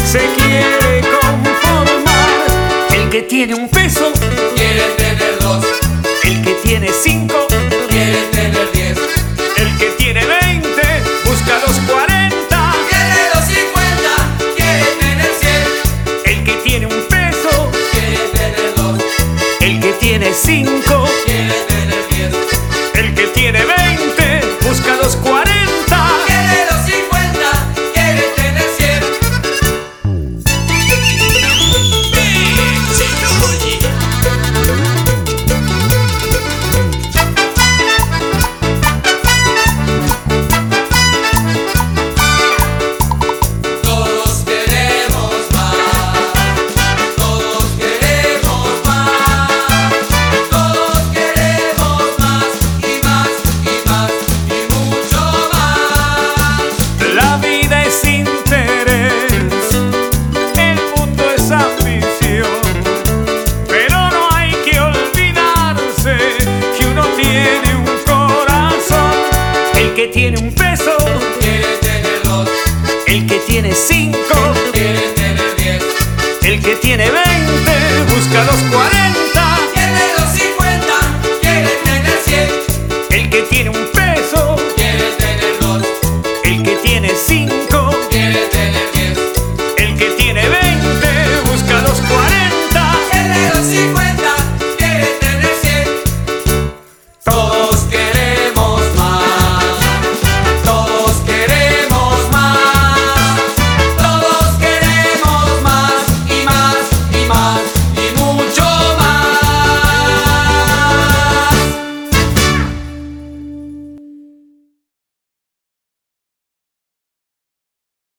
se quiere conformar. El que tiene un peso quiere tener dos. el que tiene 5 Quiere tener 10. el que tiene 20 busca los 40. Quiere los 50. Quiere tener 100. El que tiene un peso Quiere tener dos. el que tiene 5